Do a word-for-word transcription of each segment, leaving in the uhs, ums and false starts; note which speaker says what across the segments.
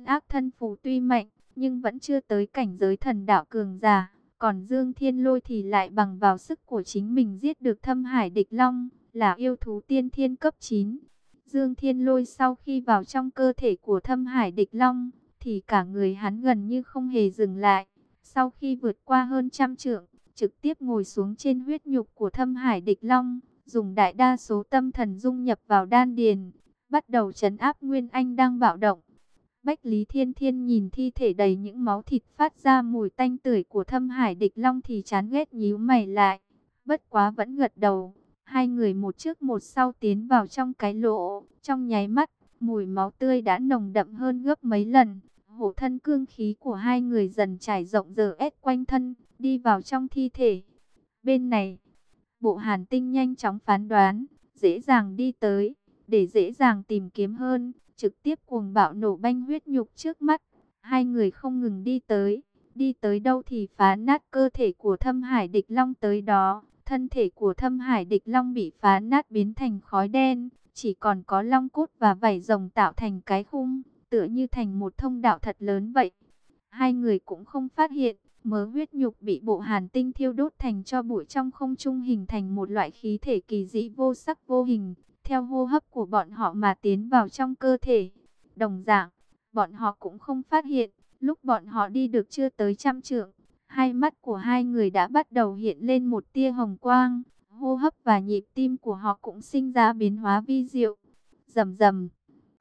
Speaker 1: ác thân phù tuy mạnh, nhưng vẫn chưa tới cảnh giới thần đạo cường giả. Còn Dương Thiên Lôi thì lại bằng vào sức của chính mình giết được Thâm Hải Địch Long, là yêu thú tiên thiên cấp chín. Dương Thiên Lôi sau khi vào trong cơ thể của Thâm Hải Địch Long, thì cả người hắn gần như không hề dừng lại. Sau khi vượt qua hơn trăm trượng, trực tiếp ngồi xuống trên huyết nhục của Thâm Hải Địch Long, dùng đại đa số tâm thần dung nhập vào đan điền, bắt đầu trấn áp Nguyên Anh đang bạo động. Bách Lý Thiên Thiên nhìn thi thể đầy những máu thịt phát ra mùi tanh tưởi của Thâm Hải Địch Long thì chán ghét nhíu mày lại. Bất quá vẫn gật đầu. Hai người một trước một sau tiến vào trong cái lỗ. Trong nháy mắt, mùi máu tươi đã nồng đậm hơn gấp mấy lần. Hổ thân cương khí của hai người dần trải rộng giờ ép quanh thân, đi vào trong thi thể. Bên này, Bộ Hàn Tinh nhanh chóng phán đoán, dễ dàng đi tới, để dễ dàng tìm kiếm hơn, trực tiếp cuồng bạo nổ banh huyết nhục trước mắt. Hai người không ngừng đi tới, đi tới đâu thì phá nát cơ thể của Thâm Hải Địch Long tới đó. Thân thể của Thâm Hải Địch Long bị phá nát biến thành khói đen, chỉ còn có long cốt và vảy rồng tạo thành cái khung, tựa như thành một thông đạo thật lớn vậy. Hai người cũng không phát hiện, mớ huyết nhục bị Bộ Hàn Tinh thiêu đốt thành tro bụi trong không trung, hình thành một loại khí thể kỳ dị vô sắc vô hình, theo hô hấp của bọn họ mà tiến vào trong cơ thể. Đồng dạng, bọn họ cũng không phát hiện, lúc bọn họ đi được chưa tới trăm trượng, hai mắt của hai người đã bắt đầu hiện lên một tia hồng quang, hô hấp và nhịp tim của họ cũng sinh ra biến hóa vi diệu. Rầm rầm,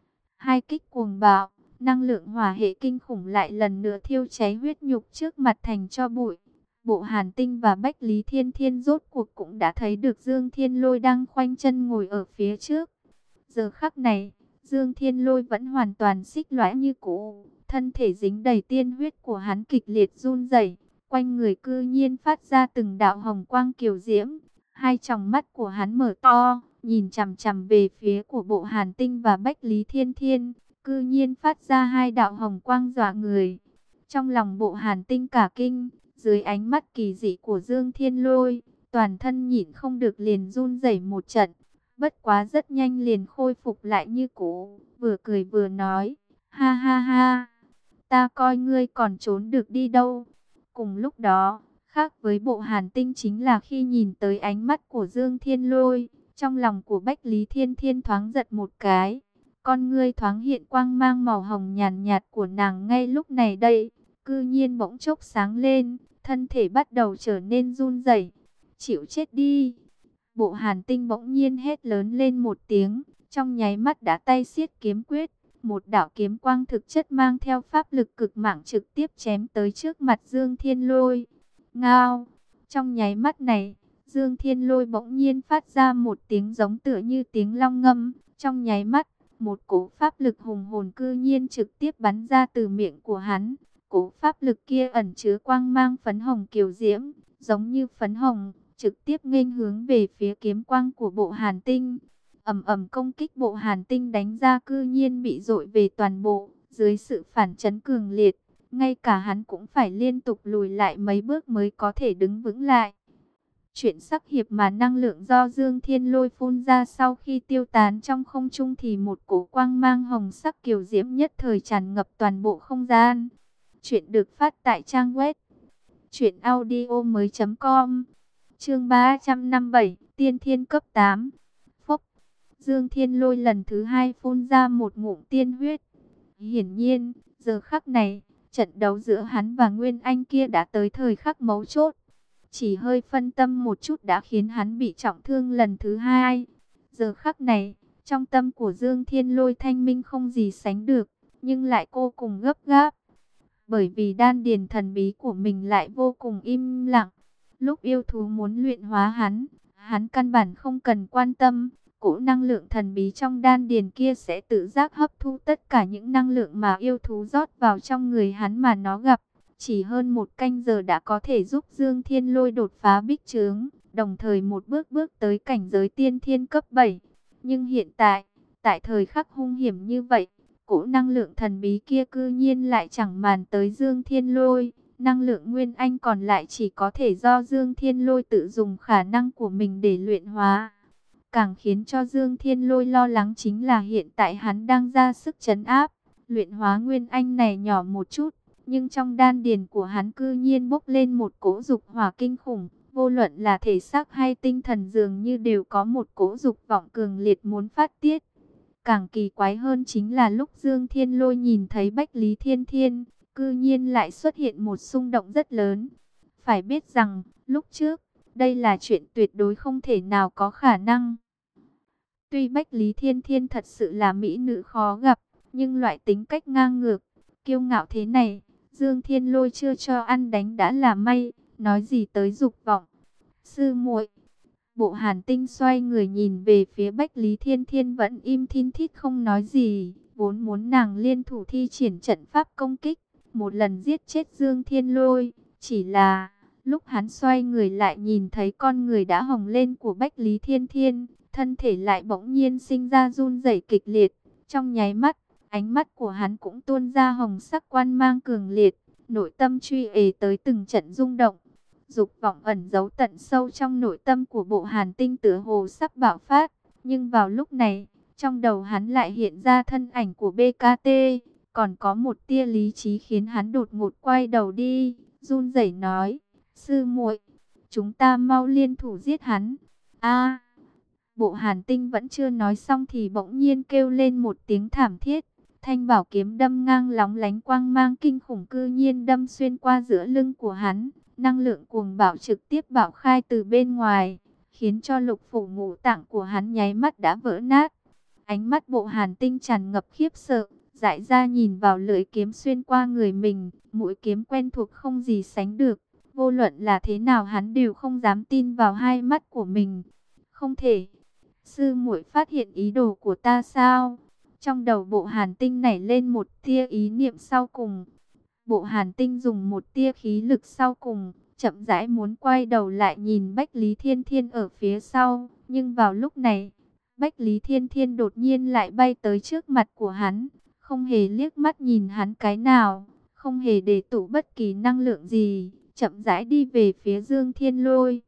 Speaker 1: hai kích cuồng bạo, năng lượng hỏa hệ kinh khủng lại lần nữa thiêu cháy huyết nhục trước mặt thành tro bụi. Bộ Hàn Tinh và Bách Lý Thiên Thiên rốt cuộc cũng đã thấy được Dương Thiên Lôi đang khoanh chân ngồi ở phía trước. Giờ khắc này, Dương Thiên Lôi vẫn hoàn toàn xích lõa như cũ, thân thể dính đầy tiên huyết của hắn kịch liệt run rẩy, quanh người cư nhiên phát ra từng đạo hồng quang kiều diễm. Hai tròng mắt của hắn mở to, nhìn chằm chằm về phía của Bộ Hàn Tinh và Bách Lý Thiên Thiên, cư nhiên phát ra hai đạo hồng quang dọa người. Trong lòng Bộ Hàn Tinh cả kinh, dưới ánh mắt kỳ dị của Dương Thiên Lôi, toàn thân nhịn không được liền run rẩy một trận. Bất quá rất nhanh liền khôi phục lại như cũ, vừa cười vừa nói, ha ha ha, ta coi ngươi còn trốn được đi đâu. Cùng lúc đó, khác với Bộ Hàn Tinh chính là khi nhìn tới ánh mắt của Dương Thiên Lôi, trong lòng của Bách Lý Thiên Thiên thoáng giật một cái. Con ngươi thoáng hiện quang mang màu hồng nhàn nhạt của nàng ngay lúc này đây, cư nhiên bỗng chốc sáng lên, thân thể bắt đầu trở nên run rẩy. Chịu chết đi! Bộ Hàn Tinh bỗng nhiên hét lớn lên một tiếng, trong nháy mắt đã tay siết kiếm quyết, một đạo kiếm quang thực chất mang theo pháp lực cực mạnh trực tiếp chém tới trước mặt Dương Thiên Lôi. Ngao! Trong nháy mắt này, Dương Thiên Lôi bỗng nhiên phát ra một tiếng giống tựa như tiếng long ngâm, trong nháy mắt, một cỗ pháp lực hùng hồn cư nhiên trực tiếp bắn ra từ miệng của hắn. Cỗ pháp lực kia ẩn chứa quang mang phấn hồng kiều diễm, giống như phấn hồng, trực tiếp nghênh hướng về phía kiếm quang của Bộ Hàn Tinh. Ầm ầm công kích Bộ Hàn Tinh đánh ra cư nhiên bị dội về toàn bộ, dưới sự phản chấn cường liệt, ngay cả hắn cũng phải liên tục lùi lại mấy bước mới có thể đứng vững lại. Chuyện sắc hiệp mà năng lượng do Dương Thiên Lôi phun ra sau khi tiêu tán trong không trung thì một cổ quang mang hồng sắc kiều diễm nhất thời tràn ngập toàn bộ không gian. Chuyện được phát tại trang web truyện audio mới chấm com. Chương ba trăm năm mươi bảy, Tiên Thiên cấp tám. Phốc. Dương Thiên Lôi lần thứ hai phun ra một ngụm tiên huyết. Hiển nhiên, giờ khắc này, trận đấu giữa hắn và Nguyên Anh kia đã tới thời khắc mấu chốt. Chỉ hơi phân tâm một chút đã khiến hắn bị trọng thương lần thứ hai. Giờ khắc này, trong tâm của Dương Thiên Lôi thanh minh không gì sánh được, nhưng lại vô cùng gấp gáp. Bởi vì đan điền thần bí của mình lại vô cùng im lặng. Lúc yêu thú muốn luyện hóa hắn, hắn căn bản không cần quan tâm. Cỗ năng lượng thần bí trong đan điền kia sẽ tự giác hấp thu tất cả những năng lượng mà yêu thú rót vào trong người hắn mà nó gặp. Chỉ hơn một canh giờ đã có thể giúp Dương Thiên Lôi đột phá bích trướng, đồng thời một bước bước tới cảnh giới tiên thiên cấp bảy. Nhưng hiện tại, tại thời khắc hung hiểm như vậy, cỗ năng lượng thần bí kia cư nhiên lại chẳng màng tới Dương Thiên Lôi. Năng lượng Nguyên Anh còn lại chỉ có thể do Dương Thiên Lôi tự dùng khả năng của mình để luyện hóa. Càng khiến cho Dương Thiên Lôi lo lắng chính là hiện tại hắn đang ra sức trấn áp, Luyện hóa nguyên anh này nhỏ một chút, nhưng trong đan điền của hắn cư nhiên bốc lên một cỗ dục hỏa kinh khủng. Vô luận là thể xác hay tinh thần dường như đều có một cỗ dục vọng cường liệt muốn phát tiết. Càng kỳ quái hơn chính là lúc Dương Thiên Lôi nhìn thấy Bách Lý Thiên Thiên, cư nhiên lại xuất hiện một xung động rất lớn. Phải biết rằng, lúc trước, đây là chuyện tuyệt đối không thể nào có khả năng. Tuy Bách Lý Thiên Thiên thật sự là mỹ nữ khó gặp, nhưng loại tính cách ngang ngược, kiêu ngạo thế này, Dương Thiên Lôi chưa cho ăn đánh đã là may, nói gì tới dục vọng. Sư muội. Bộ Hàn Tinh xoay người nhìn về phía Bách Lý Thiên Thiên vẫn im thin thít không nói gì, vốn muốn nàng liên thủ thi triển trận pháp công kích, một lần giết chết Dương Thiên Lôi, chỉ là lúc hắn xoay người lại nhìn thấy con người đã hồng lên của Bách Lý Thiên Thiên, thân thể lại bỗng nhiên sinh ra run rẩy kịch liệt, trong nháy mắt, ánh mắt của hắn cũng tuôn ra hồng sắc quan mang cường liệt, nội tâm truy ề tới từng trận rung động. Dục vọng ẩn giấu tận sâu trong nội tâm của Bộ Hàn Tinh tựa hồ sắp bạo phát, nhưng vào lúc này, trong đầu hắn lại hiện ra thân ảnh của bê ca tê, còn có một tia lý trí khiến hắn đột ngột quay đầu đi, run rẩy nói: "Sư muội, chúng ta mau liên thủ giết hắn." A! Bộ Hàn Tinh vẫn chưa nói xong thì bỗng nhiên kêu lên một tiếng thảm thiết. Thanh bảo kiếm đâm ngang lóng lánh quang mang kinh khủng cư nhiên đâm xuyên qua giữa lưng của hắn. Năng lượng cuồng bạo trực tiếp bạo khai từ bên ngoài, khiến cho lục phủ ngũ tạng của hắn nháy mắt đã vỡ nát. Ánh mắt Bộ Hàn Tinh tràn ngập khiếp sợ, dại ra nhìn vào lưỡi kiếm xuyên qua người mình, mũi kiếm quen thuộc không gì sánh được. Vô luận là thế nào hắn đều không dám tin vào hai mắt của mình. Không thể. Sư muội phát hiện ý đồ của ta sao? Trong đầu Bộ Hàn Tinh nảy lên một tia ý niệm sau cùng. Bộ Hàn Tinh dùng một tia khí lực sau cùng, chậm rãi muốn quay đầu lại nhìn Bách Lý Thiên Thiên ở phía sau. Nhưng vào lúc này, Bách Lý Thiên Thiên đột nhiên lại bay tới trước mặt của hắn, không hề liếc mắt nhìn hắn cái nào, không hề để tụ bất kỳ năng lượng gì, chậm rãi đi về phía Dương Thiên Lôi.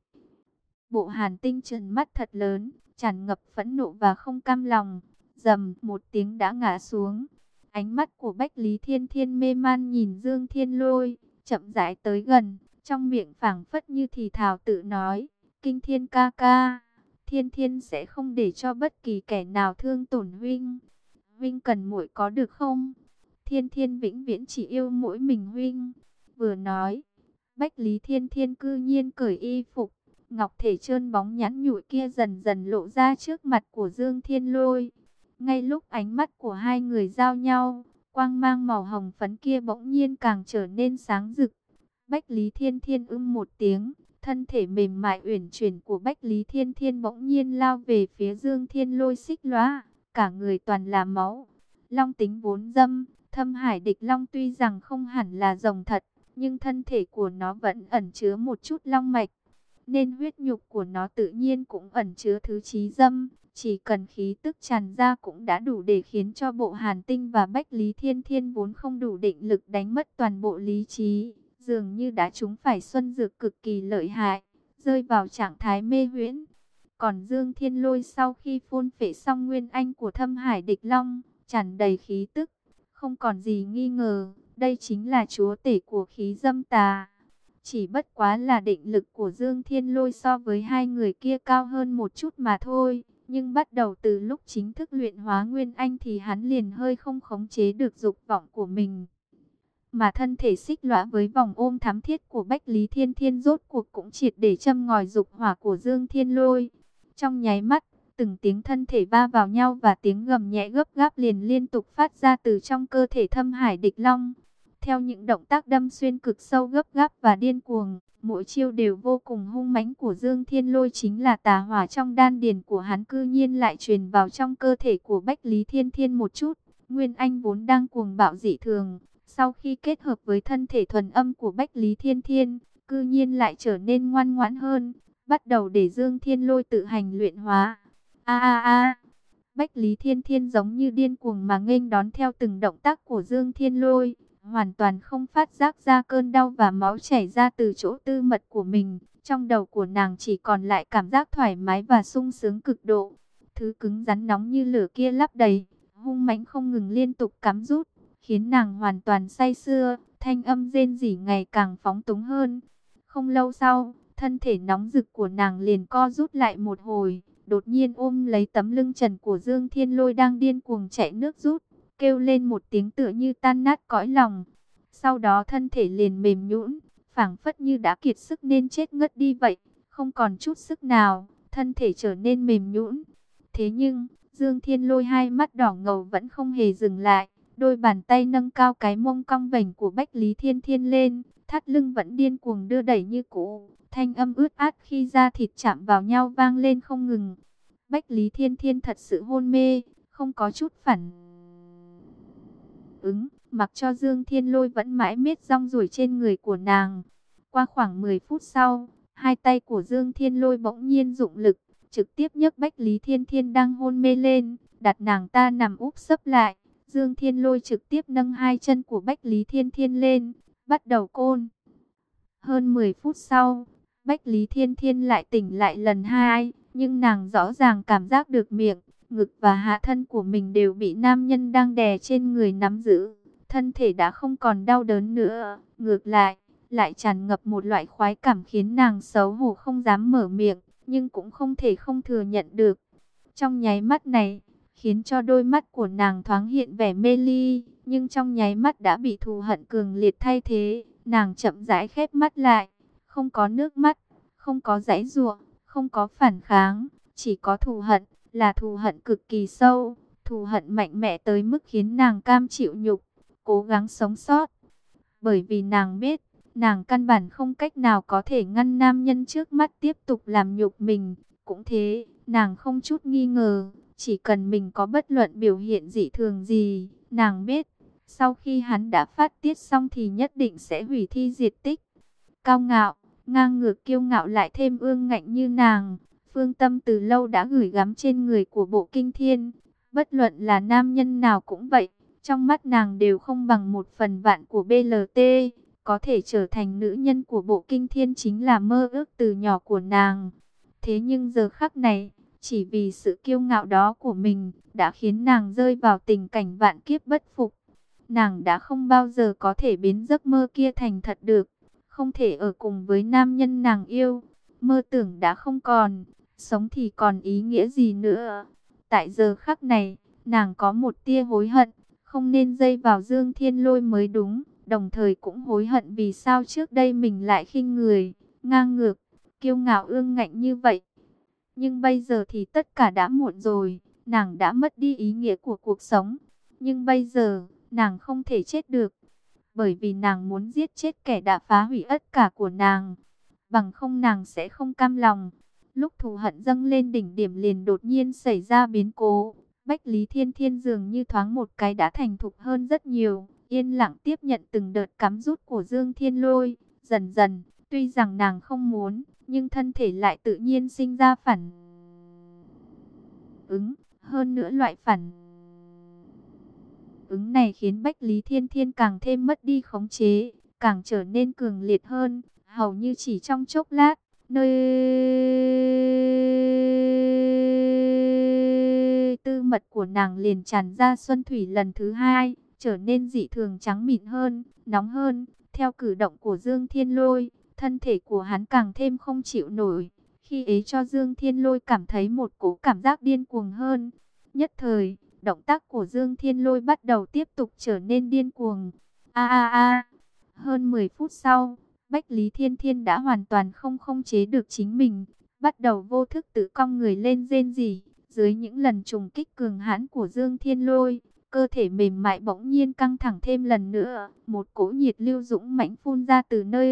Speaker 1: Bộ Hàn Tinh trừng mắt thật lớn, tràn ngập phẫn nộ và không cam lòng, rầm một tiếng đã ngã xuống. Ánh mắt của Bách Lý Thiên Thiên mê man nhìn Dương Thiên Lôi, chậm rãi tới gần, trong miệng phảng phất như thì thào tự nói: "Kinh Thiên ca ca, Thiên Thiên sẽ không để cho bất kỳ kẻ nào thương tổn huynh. Huynh cần muội có được không? Thiên Thiên vĩnh viễn chỉ yêu mỗi mình huynh." Vừa nói, Bách Lý Thiên Thiên cư nhiên cởi y phục, ngọc thể trơn bóng nhẵn nhụi kia dần dần lộ ra trước mặt của Dương Thiên Lôi. Ngay lúc ánh mắt của hai người giao nhau, quang mang màu hồng phấn kia bỗng nhiên càng trở nên sáng rực. Bách Lý Thiên Thiên ưm một tiếng, thân thể mềm mại uyển chuyển của Bách Lý Thiên Thiên bỗng nhiên lao về phía Dương Thiên Lôi xích lóa, cả người toàn là máu. Long tính vốn dâm, Thâm Hải Địch Long tuy rằng không hẳn là rồng thật, nhưng thân thể của nó vẫn ẩn chứa một chút long mạch, nên huyết nhục của nó tự nhiên cũng ẩn chứa thứ chí dâm. Chỉ cần khí tức tràn ra cũng đã đủ để khiến cho Bộ Hàn Tinh và Bách Lý Thiên Thiên vốn không đủ định lực đánh mất toàn bộ lý trí, dường như đã trúng phải xuân dược cực kỳ lợi hại, rơi vào trạng thái mê huyễn. Còn Dương Thiên Lôi sau khi phun phệ xong nguyên anh của Thâm Hải Địch Long, tràn đầy khí tức, không còn gì nghi ngờ, đây chính là chúa tể của khí dâm tà. Chỉ bất quá là định lực của Dương Thiên Lôi so với hai người kia cao hơn một chút mà thôi. Nhưng bắt đầu từ lúc chính thức luyện hóa nguyên anh thì hắn liền hơi không khống chế được dục vọng của mình. Mà thân thể xích lõa với vòng ôm thắm thiết của Bách Lý Thiên Thiên rốt cuộc cũng triệt để châm ngòi dục hỏa của Dương Thiên Lôi. Trong nháy mắt, từng tiếng thân thể va vào nhau và tiếng gầm nhẹ gấp gáp liền liên tục phát ra từ trong cơ thể Thâm Hải Địch Long. Theo những động tác đâm xuyên cực sâu gấp gáp và điên cuồng, mỗi chiêu đều vô cùng hung mãnh của Dương Thiên Lôi chính là tà hỏa trong đan điền của hắn cư nhiên lại truyền vào trong cơ thể của Bách Lý Thiên Thiên một chút. Nguyên anh vốn đang cuồng bạo dị thường, sau khi kết hợp với thân thể thuần âm của Bách Lý Thiên Thiên, cư nhiên lại trở nên ngoan ngoãn hơn, bắt đầu để Dương Thiên Lôi tự hành luyện hóa. A a a! Bách Lý Thiên Thiên giống như điên cuồng mà nghênh đón theo từng động tác của Dương Thiên Lôi, hoàn toàn không phát giác ra cơn đau và máu chảy ra từ chỗ tư mật của mình. Trong đầu của nàng chỉ còn lại cảm giác thoải mái và sung sướng cực độ. Thứ cứng rắn nóng như lửa kia lắp đầy, hung mãnh không ngừng liên tục cắm rút, khiến nàng hoàn toàn say sưa, thanh âm rên rỉ ngày càng phóng túng hơn. Không lâu sau, thân thể nóng rực của nàng liền co rút lại một hồi, đột nhiên ôm lấy tấm lưng trần của Dương Thiên Lôi đang điên cuồng chạy nước rút, kêu lên một tiếng tựa như tan nát cõi lòng. Sau đó thân thể liền mềm nhũn, phảng phất như đã kiệt sức nên chết ngất đi vậy, không còn chút sức nào, thân thể trở nên mềm nhũn. Thế nhưng, Dương Thiên Lôi hai mắt đỏ ngầu vẫn không hề dừng lại, đôi bàn tay nâng cao cái mông cong vành của Bách Lý Thiên Thiên lên, thắt lưng vẫn điên cuồng đưa đẩy như cũ, thanh âm ướt át khi da thịt chạm vào nhau vang lên không ngừng. Bách Lý Thiên Thiên thật sự hôn mê, không có chút phản ứng, mặc cho Dương Thiên Lôi vẫn mãi miết rong ruổi trên người của nàng. Qua khoảng mười phút sau, hai tay của Dương Thiên Lôi bỗng nhiên dụng lực, trực tiếp nhấc Bách Lý Thiên Thiên đang hôn mê lên, đặt nàng ta nằm úp sấp lại. Dương Thiên Lôi trực tiếp nâng hai chân của Bách Lý Thiên Thiên lên, bắt đầu côn. Hơn mười phút sau, Bách Lý Thiên Thiên lại tỉnh lại lần hai, nhưng nàng rõ ràng cảm giác được miệng, ngực và hạ thân của mình đều bị nam nhân đang đè trên người nắm giữ. Thân thể đã không còn đau đớn nữa, ngược lại, lại tràn ngập một loại khoái cảm khiến nàng xấu hổ không dám mở miệng, nhưng cũng không thể không thừa nhận được. Trong nháy mắt này, khiến cho đôi mắt của nàng thoáng hiện vẻ mê ly, nhưng trong nháy mắt đã bị thù hận cường liệt thay thế. Nàng chậm rãi khép mắt lại, không có nước mắt, không có giãy giụa, không có phản kháng, chỉ có thù hận, là thù hận cực kỳ sâu, thù hận mạnh mẽ tới mức khiến nàng cam chịu nhục, cố gắng sống sót. Bởi vì nàng biết, nàng căn bản không cách nào có thể ngăn nam nhân trước mắt tiếp tục làm nhục mình. Cũng thế, nàng không chút nghi ngờ, chỉ cần mình có bất luận biểu hiện dị thường gì, nàng biết, sau khi hắn đã phát tiết xong thì nhất định sẽ hủy thi diệt tích. Cao ngạo, ngang ngược kiêu ngạo lại thêm ương ngạnh như nàng, Phương Tâm từ lâu đã gửi gắm trên người của Bộ Kinh Thiên. Bất luận là nam nhân nào cũng vậy, trong mắt nàng đều không bằng một phần vạn của bê lờ tê. Có thể trở thành nữ nhân của Bộ Kinh Thiên chính là mơ ước từ nhỏ của nàng. Thế nhưng giờ khắc này, chỉ vì sự kiêu ngạo đó của mình, đã khiến nàng rơi vào tình cảnh vạn kiếp bất phục. Nàng đã không bao giờ có thể biến giấc mơ kia thành thật được, không thể ở cùng với nam nhân nàng yêu. Mơ tưởng đã không còn, sống thì còn ý nghĩa gì nữa. Tại giờ khắc này, nàng có một tia hối hận, không nên dây vào Dương Thiên Lôi mới đúng. Đồng thời cũng hối hận vì sao trước đây mình lại khinh người, ngang ngược, kiêu ngạo ương ngạnh như vậy. Nhưng bây giờ thì tất cả đã muộn rồi, nàng đã mất đi ý nghĩa của cuộc sống. Nhưng bây giờ, nàng không thể chết được, bởi vì nàng muốn giết chết kẻ đã phá hủy tất cả của nàng. Bằng không nàng sẽ không cam lòng. Lúc thù hận dâng lên đỉnh điểm liền đột nhiên xảy ra biến cố. Bách Lý Thiên Thiên dường như thoáng một cái đã thành thục hơn rất nhiều, yên lặng tiếp nhận từng đợt cắm rút của Dương Thiên Lôi. Dần dần, tuy rằng nàng không muốn, nhưng thân thể lại tự nhiên sinh ra phản ứng. Hơn nữa loại phản ứng này khiến Bách Lý Thiên Thiên càng thêm mất đi khống chế, càng trở nên cường liệt hơn. Hầu như chỉ trong chốc lát, nơi tư mật của nàng liền tràn ra xuân thủy lần thứ hai, trở nên dị thường trắng mịn hơn, nóng hơn. Theo cử động của Dương Thiên Lôi, thân thể của hắn càng thêm không chịu nổi, khi ấy cho Dương Thiên Lôi cảm thấy một cỗ cảm giác điên cuồng hơn. Nhất thời, động tác của Dương Thiên Lôi bắt đầu tiếp tục trở nên điên cuồng. A a a. Hơn mười phút sau, Bách Lý Thiên Thiên đã hoàn toàn không khống chế được chính mình, bắt đầu vô thức tự cong người lên rên rỉ. Dưới những lần trùng kích cường hãn của Dương Thiên Lôi, cơ thể mềm mại bỗng nhiên căng thẳng thêm lần nữa, một cỗ nhiệt lưu dũng mãnh phun ra từ nơi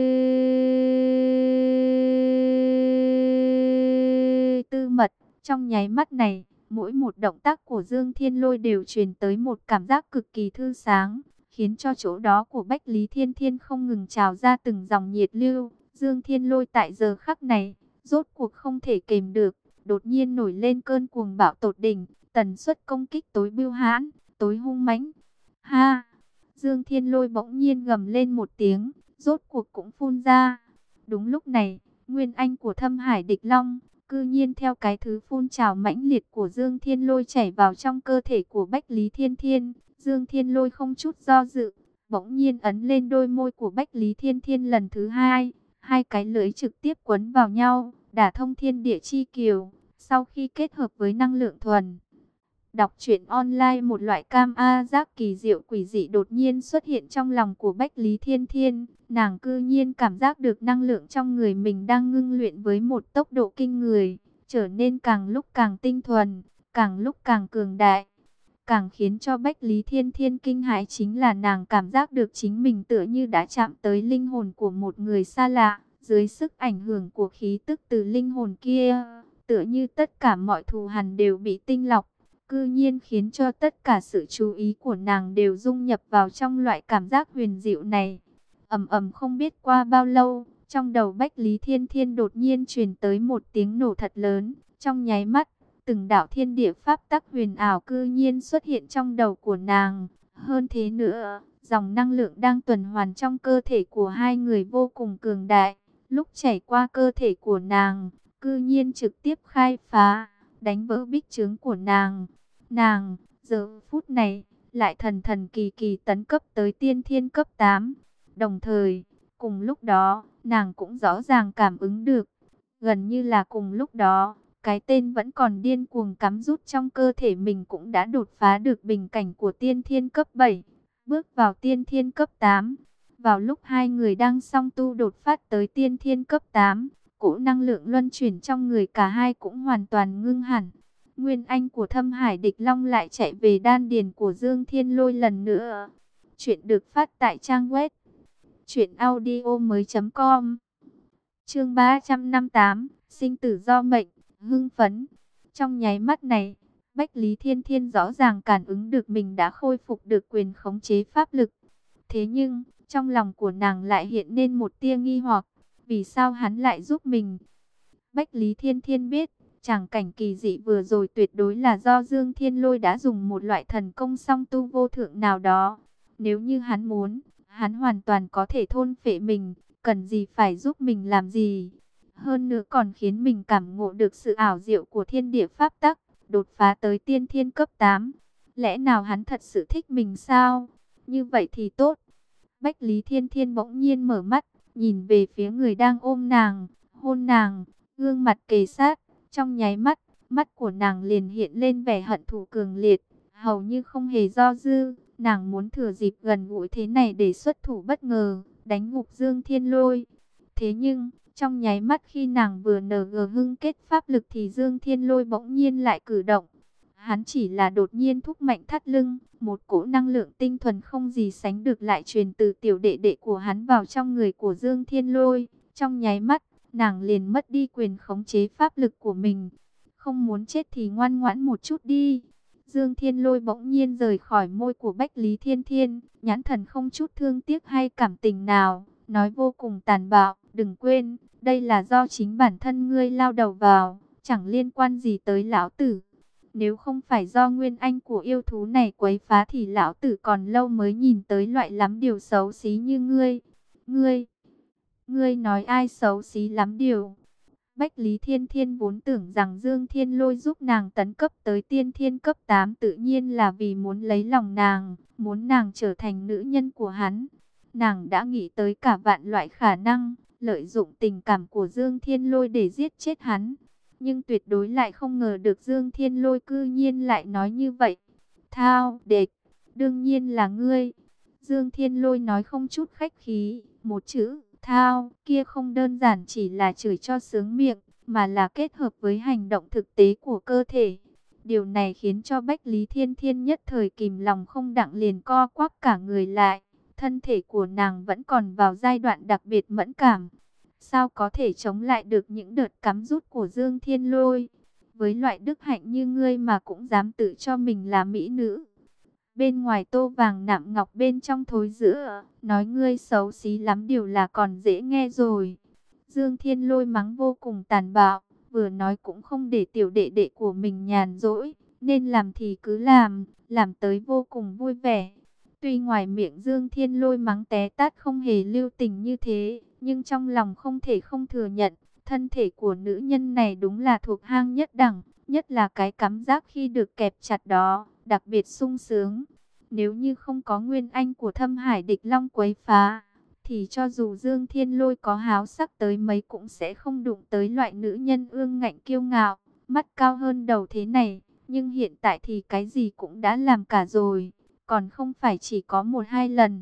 Speaker 1: tư mật. Trong nháy mắt này, mỗi một động tác của Dương Thiên Lôi đều truyền tới một cảm giác cực kỳ thư sáng, khiến cho chỗ đó của Bách Lý Thiên Thiên không ngừng trào ra từng dòng nhiệt lưu. Dương Thiên Lôi tại giờ khắc này, rốt cuộc không thể kềm được, đột nhiên nổi lên cơn cuồng bạo tột đỉnh, tần suất công kích tối bưu hãn, tối hung mãnh. Ha! Dương Thiên Lôi bỗng nhiên gầm lên một tiếng, rốt cuộc cũng phun ra. Đúng lúc này, nguyên anh của Thâm Hải Địch Long, cư nhiên theo cái thứ phun trào mãnh liệt của Dương Thiên Lôi chảy vào trong cơ thể của Bách Lý Thiên Thiên. Dương Thiên Lôi không chút do dự, bỗng nhiên ấn lên đôi môi của Bách Lý Thiên Thiên lần thứ hai. Hai cái lưỡi trực tiếp quấn vào nhau, đả thông thiên địa chi kiều. Sau khi kết hợp với năng lượng thuần, đọc truyện online, một loại cam a giác kỳ diệu quỷ dị đột nhiên xuất hiện trong lòng của Bách Lý Thiên Thiên. Nàng cư nhiên cảm giác được năng lượng trong người mình đang ngưng luyện với một tốc độ kinh người, trở nên càng lúc càng tinh thuần, càng lúc càng cường đại. Càng khiến cho Bách Lý Thiên Thiên kinh hãi chính là nàng cảm giác được chính mình tựa như đã chạm tới linh hồn của một người xa lạ. Dưới sức ảnh hưởng của khí tức từ linh hồn kia, tựa như tất cả mọi thù hằn đều bị tinh lọc. Cư nhiên khiến cho tất cả sự chú ý của nàng đều dung nhập vào trong loại cảm giác huyền diệu này. Ầm ầm, không biết qua bao lâu, trong đầu Bách Lý Thiên Thiên đột nhiên truyền tới một tiếng nổ thật lớn. Trong nháy mắt, từng đạo thiên địa pháp tắc huyền ảo cư nhiên xuất hiện trong đầu của nàng. Hơn thế nữa, dòng năng lượng đang tuần hoàn trong cơ thể của hai người vô cùng cường đại. Lúc chảy qua cơ thể của nàng, cư nhiên trực tiếp khai phá, đánh vỡ bích trướng của nàng. Nàng, giờ phút này, lại thần thần kỳ kỳ tấn cấp tới tiên thiên cấp tám. Đồng thời, cùng lúc đó, nàng cũng rõ ràng cảm ứng được. Gần như là cùng lúc đó, cái tên vẫn còn điên cuồng cắm rút trong cơ thể mình cũng đã đột phá được bình cảnh của tiên thiên cấp bảy, bước vào tiên thiên cấp tám. Vào lúc hai người đang song tu đột phát tới tiên thiên cấp tám, cỗ năng lượng luân chuyển trong người cả hai cũng hoàn toàn ngưng hẳn. Nguyên anh của Thâm Hải Địch Long lại chạy về đan điền của Dương Thiên Lôi lần nữa. Chuyện được phát tại trang web truyện audio mới chấm com. Chương ba trăm năm mươi tám, sinh tử do mệnh, hưng phấn. Trong nháy mắt này, Bách Lý Thiên Thiên rõ ràng cảm ứng được mình đã khôi phục được quyền khống chế pháp lực. Thế nhưng, trong lòng của nàng lại hiện lên một tia nghi hoặc, vì sao hắn lại giúp mình? Bách Lý Thiên Thiên biết, tràng cảnh kỳ dị vừa rồi tuyệt đối là do Dương Thiên Lôi đã dùng một loại thần công song tu vô thượng nào đó. Nếu như hắn muốn, hắn hoàn toàn có thể thôn phệ mình, cần gì phải giúp mình làm gì. Hơn nữa còn khiến mình cảm ngộ được sự ảo diệu của thiên địa pháp tắc, đột phá tới tiên thiên cấp tám. Lẽ nào hắn thật sự thích mình sao? Như vậy thì tốt. Bách Lý Thiên Thiên bỗng nhiên mở mắt, nhìn về phía người đang ôm nàng, hôn nàng, gương mặt kề sát. Trong nháy mắt, mắt của nàng liền hiện lên vẻ hận thù cường liệt, hầu như không hề do dự. Nàng muốn thừa dịp gần gũi thế này để xuất thủ bất ngờ, đánh ngục Dương Thiên Lôi. Thế nhưng, trong nháy mắt khi nàng vừa nở gờ hưng kết pháp lực thì Dương Thiên Lôi bỗng nhiên lại cử động. Hắn chỉ là đột nhiên thúc mạnh thắt lưng, một cỗ năng lượng tinh thuần không gì sánh được lại truyền từ tiểu đệ đệ của hắn vào trong người của Dương Thiên Lôi. Trong nháy mắt, nàng liền mất đi quyền khống chế pháp lực của mình. Không muốn chết thì ngoan ngoãn một chút đi. Dương Thiên Lôi bỗng nhiên rời khỏi môi của Bách Lý Thiên Thiên, nhãn thần không chút thương tiếc hay cảm tình nào, nói vô cùng tàn bạo, đừng quên, đây là do chính bản thân ngươi lao đầu vào, chẳng liên quan gì tới lão tử. Nếu không phải do nguyên anh của yêu thú này quấy phá thì lão tử còn lâu mới nhìn tới loại lắm điều xấu xí như ngươi. Ngươi, ngươi nói ai xấu xí lắm điều? Bách Lý Thiên Thiên vốn tưởng rằng Dương Thiên Lôi giúp nàng tấn cấp tới tiên thiên cấp tám tự nhiên là vì muốn lấy lòng nàng, muốn nàng trở thành nữ nhân của hắn. Nàng đã nghĩ tới cả vạn loại khả năng, lợi dụng tình cảm của Dương Thiên Lôi để giết chết hắn. Nhưng tuyệt đối lại không ngờ được Dương Thiên Lôi cư nhiên lại nói như vậy. Thao địch, đương nhiên là ngươi. Dương Thiên Lôi nói không chút khách khí, một chữ thao kia không đơn giản chỉ là chửi cho sướng miệng, mà là kết hợp với hành động thực tế của cơ thể. Điều này khiến cho Bách Lý Thiên Thiên nhất thời kìm lòng không đặng liền co quắp cả người lại. Thân thể của nàng vẫn còn vào giai đoạn đặc biệt mẫn cảm. Sao có thể chống lại được những đợt cắm rút của Dương Thiên Lôi? Với loại đức hạnh như ngươi mà cũng dám tự cho mình là mỹ nữ. Bên ngoài tô vàng nạm ngọc, bên trong thối rữa, nói ngươi xấu xí lắm điều là còn dễ nghe rồi. Dương Thiên Lôi mắng vô cùng tàn bạo, vừa nói cũng không để tiểu đệ đệ của mình nhàn rỗi, nên làm thì cứ làm, làm tới vô cùng vui vẻ. Tuy ngoài miệng Dương Thiên Lôi mắng té tát không hề lưu tình như thế, nhưng trong lòng không thể không thừa nhận, thân thể của nữ nhân này đúng là thuộc hang nhất đẳng, nhất là cái cảm giác khi được kẹp chặt đó, đặc biệt sung sướng. Nếu như không có nguyên anh của Thâm Hải Địch Long quấy phá, thì cho dù Dương Thiên Lôi có háo sắc tới mấy cũng sẽ không đụng tới loại nữ nhân ương ngạnh kiêu ngạo, mắt cao hơn đầu thế này. Nhưng hiện tại thì cái gì cũng đã làm cả rồi, còn không phải chỉ có một hai lần.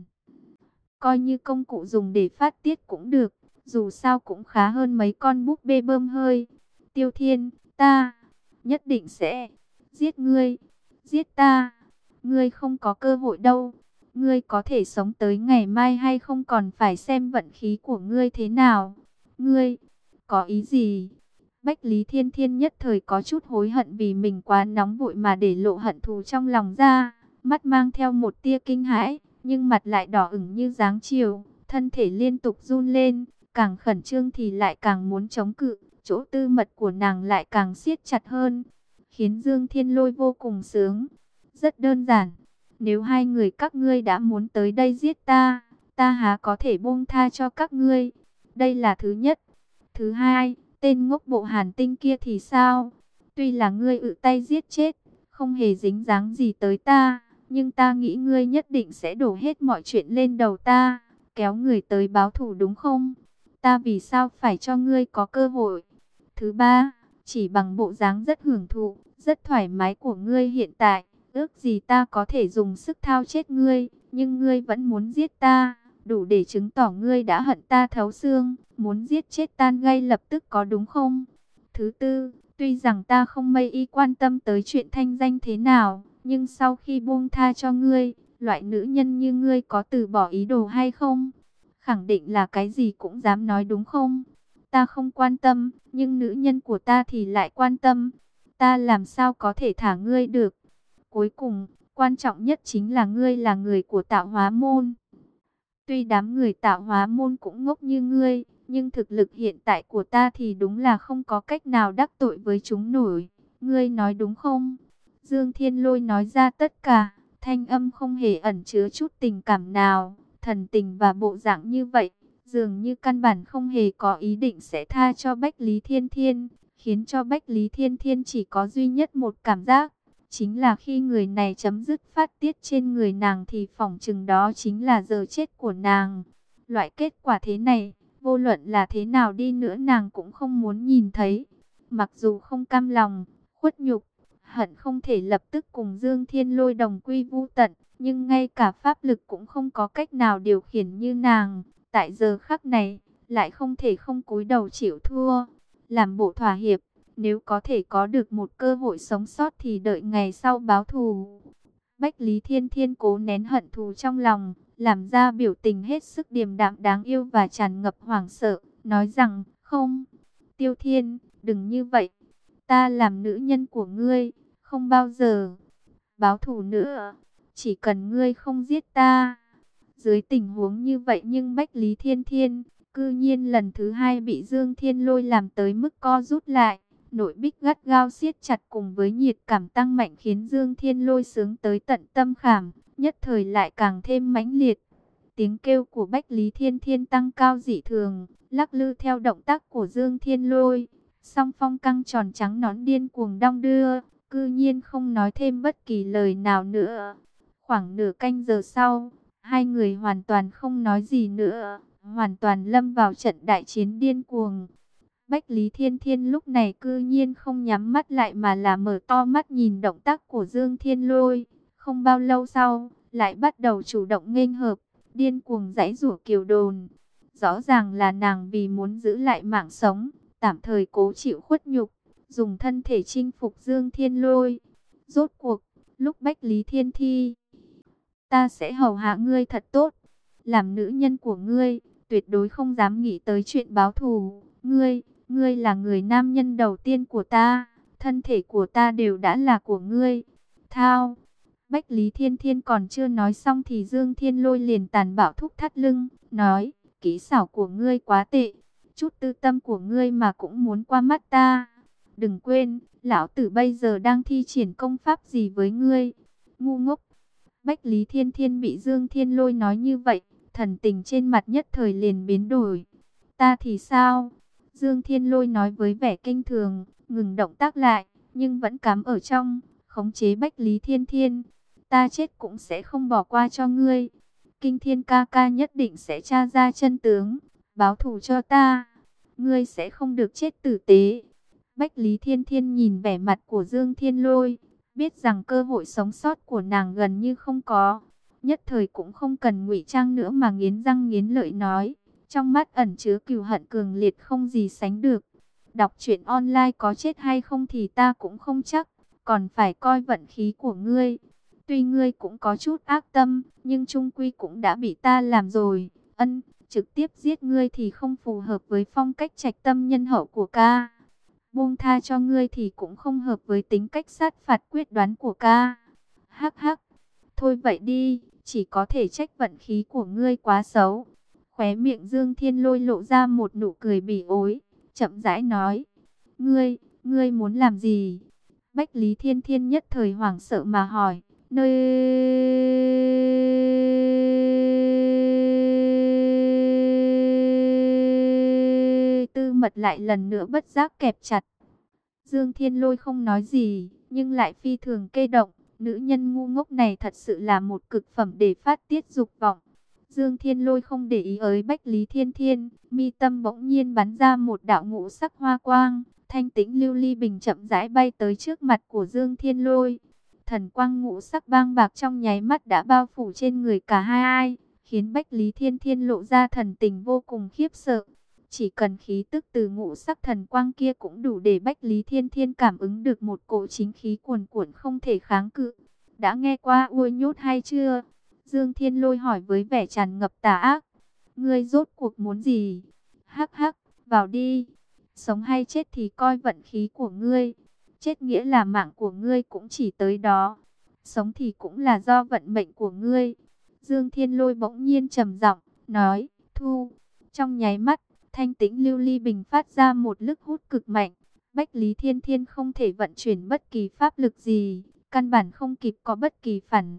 Speaker 1: Coi như công cụ dùng để phát tiết cũng được, dù sao cũng khá hơn mấy con búp bê bơm hơi. Tiêu Thiên, ta nhất định sẽ giết ngươi, giết ta. Ngươi không có cơ hội đâu. Ngươi có thể sống tới ngày mai hay không còn phải xem vận khí của ngươi thế nào. Ngươi có ý gì? Bách Lý Thiên Thiên nhất thời có chút hối hận vì mình quá nóng vội mà để lộ hận thù trong lòng ra, mắt mang theo một tia kinh hãi, nhưng mặt lại đỏ ửng như dáng chiều, thân thể liên tục run lên, càng khẩn trương thì lại càng muốn chống cự, chỗ tư mật của nàng lại càng siết chặt hơn, khiến Dương Thiên Lôi vô cùng sướng. Rất đơn giản, nếu hai người các ngươi đã muốn tới đây giết ta, ta há có thể buông tha cho các ngươi. Đây là thứ nhất. Thứ hai, tên ngốc bộ Hàn Tinh kia thì sao? Tuy là ngươi tự tay giết chết, không hề dính dáng gì tới ta, nhưng ta nghĩ ngươi nhất định sẽ đổ hết mọi chuyện lên đầu ta, kéo người tới báo thù đúng không? Ta vì sao phải cho ngươi có cơ hội? Thứ ba, chỉ bằng bộ dáng rất hưởng thụ, rất thoải mái của ngươi hiện tại, ước gì ta có thể dùng sức thao chết ngươi, nhưng ngươi vẫn muốn giết ta, đủ để chứng tỏ ngươi đã hận ta thấu xương, muốn giết chết tan ngay lập tức có đúng không? Thứ tư, tuy rằng ta không mấy y quan tâm tới chuyện thanh danh thế nào, nhưng sau khi buông tha cho ngươi, loại nữ nhân như ngươi có từ bỏ ý đồ hay không? Khẳng định là cái gì cũng dám nói đúng không? Ta không quan tâm, nhưng nữ nhân của ta thì lại quan tâm. Ta làm sao có thể thả ngươi được? Cuối cùng, quan trọng nhất chính là ngươi là người của Tạo Hóa Môn. Tuy đám người Tạo Hóa Môn cũng ngốc như ngươi, nhưng thực lực hiện tại của ta thì đúng là không có cách nào đắc tội với chúng nổi. Ngươi nói đúng không? Dương Thiên Lôi nói ra tất cả, thanh âm không hề ẩn chứa chút tình cảm nào, thần tình và bộ dạng như vậy, dường như căn bản không hề có ý định sẽ tha cho Bách Lý Thiên Thiên, khiến cho Bách Lý Thiên Thiên chỉ có duy nhất một cảm giác, chính là khi người này chấm dứt phát tiết trên người nàng thì phỏng chừng đó chính là giờ chết của nàng. Loại kết quả thế này, vô luận là thế nào đi nữa nàng cũng không muốn nhìn thấy. Mặc dù không cam lòng, khuất nhục, hận không thể lập tức cùng Dương Thiên Lôi đồng quy vu tận, nhưng ngay cả pháp lực cũng không có cách nào điều khiển như nàng. Tại giờ khắc này, lại không thể không cúi đầu chịu thua, làm bộ thỏa hiệp. Nếu có thể có được một cơ hội sống sót thì đợi ngày sau báo thù. Bách Lý Thiên Thiên cố nén hận thù trong lòng, làm ra biểu tình hết sức điềm đạm đáng yêu và tràn ngập hoảng sợ, nói rằng, không, Tiêu Thiên, đừng như vậy, ta làm nữ nhân của ngươi, không bao giờ báo thù nữa, chỉ cần ngươi không giết ta. Dưới tình huống như vậy nhưng Bách Lý Thiên Thiên, cư nhiên lần thứ hai bị Dương Thiên Lôi làm tới mức co rút lại. Nội bích gắt gao siết chặt cùng với nhiệt cảm tăng mạnh khiến Dương Thiên Lôi sướng tới tận tâm khảm, nhất thời lại càng thêm mãnh liệt. Tiếng kêu của Bách Lý Thiên Thiên tăng cao dị thường, lắc lư theo động tác của Dương Thiên Lôi. Song phong căng tròn trắng nón điên cuồng đong đưa, cư nhiên không nói thêm bất kỳ lời nào nữa. Khoảng nửa canh giờ sau, hai người hoàn toàn không nói gì nữa, hoàn toàn lâm vào trận đại chiến điên cuồng. Bách Lý Thiên Thiên lúc này cư nhiên không nhắm mắt lại mà là mở to mắt nhìn động tác của Dương Thiên Lôi. Không bao lâu sau, lại bắt đầu chủ động nghênh hợp, điên cuồng giãy giụa kiều đồn. Rõ ràng là nàng vì muốn giữ lại mạng sống, tạm thời cố chịu khuất nhục, dùng thân thể chinh phục Dương Thiên Lôi. Rốt cuộc, lúc Bách Lý Thiên Thi, ta sẽ hầu hạ ngươi thật tốt, làm nữ nhân của ngươi, tuyệt đối không dám nghĩ tới chuyện báo thù. Ngươi, ngươi là người nam nhân đầu tiên của ta, thân thể của ta đều đã là của ngươi. Thao, Bách Lý Thiên Thiên còn chưa nói xong thì Dương Thiên Lôi liền tàn bạo thúc thắt lưng, nói, kỹ xảo của ngươi quá tệ, chút tư tâm của ngươi mà cũng muốn qua mắt ta. Đừng quên, lão tử bây giờ đang thi triển công pháp gì với ngươi, ngu ngốc. Bách Lý Thiên Thiên bị Dương Thiên Lôi nói như vậy, thần tình trên mặt nhất thời liền biến đổi. Ta thì sao? Dương Thiên Lôi nói với vẻ kinh thường, ngừng động tác lại, nhưng vẫn cắm ở trong, khống chế Bách Lý Thiên Thiên. ta chết cũng sẽ không bỏ qua cho ngươi. Kinh Thiên ca ca nhất định sẽ tra ra chân tướng, báo thù cho ta. Ngươi sẽ không được chết tử tế. Bách Lý Thiên Thiên nhìn vẻ mặt của Dương Thiên Lôi, biết rằng cơ hội sống sót của nàng gần như không có. Nhất thời cũng không cần ngụy trang nữa mà nghiến răng nghiến lợi nói, trong mắt ẩn chứa cừu hận cường liệt không gì sánh được. Đọc truyện online có chết hay không thì ta cũng không chắc, còn phải coi vận khí của ngươi. Tuy ngươi cũng có chút ác tâm, nhưng chung quy cũng đã bị ta làm rồi. Ân, trực tiếp giết ngươi thì không phù hợp với phong cách trạch tâm nhân hậu của ca. Buông tha cho ngươi thì cũng không hợp với tính cách sát phạt quyết đoán của ca. Hắc hắc, thôi vậy đi, chỉ có thể trách vận khí của ngươi quá xấu. Khóe miệng Dương Thiên Lôi lộ ra một nụ cười bỉ ối, chậm rãi nói, ngươi, ngươi muốn làm gì? Bách Lý Thiên Thiên nhất thời hoảng sợ mà hỏi, nơi... tư mật lại lần nữa bất giác kẹp chặt. Dương Thiên Lôi không nói gì, nhưng lại phi thường kê động. Nữ nhân ngu ngốc này thật sự là một cực phẩm để phát tiết dục vọng. Dương Thiên Lôi không để ý tới Bách Lý Thiên Thiên, mi tâm bỗng nhiên bắn ra một đạo ngũ sắc hoa quang, thanh tĩnh lưu ly bình chậm rãi bay tới trước mặt của Dương Thiên Lôi. Thần quang ngũ sắc bang bạc trong nháy mắt đã bao phủ trên người cả hai ai, khiến Bách Lý Thiên Thiên lộ ra thần tình vô cùng khiếp sợ. Chỉ cần khí tức từ ngũ sắc thần quang kia cũng đủ để Bách Lý Thiên Thiên cảm ứng được một cỗ chính khí cuồn cuộn không thể kháng cự. Đã nghe qua uôi nhốt hay chưa? Dương Thiên Lôi hỏi với vẻ tràn ngập tà ác. Ngươi rốt cuộc muốn gì? Hắc hắc, vào đi. Sống hay chết thì coi vận khí của ngươi. Chết nghĩa là mạng của ngươi cũng chỉ tới đó. Sống thì cũng là do vận mệnh của ngươi. Dương Thiên Lôi bỗng nhiên trầm giọng nói, thu. Trong nháy mắt, thanh tĩnh lưu ly bình phát ra một lực hút cực mạnh. Bách Lý Thiên Thiên không thể vận chuyển bất kỳ pháp lực gì, căn bản không kịp có bất kỳ phản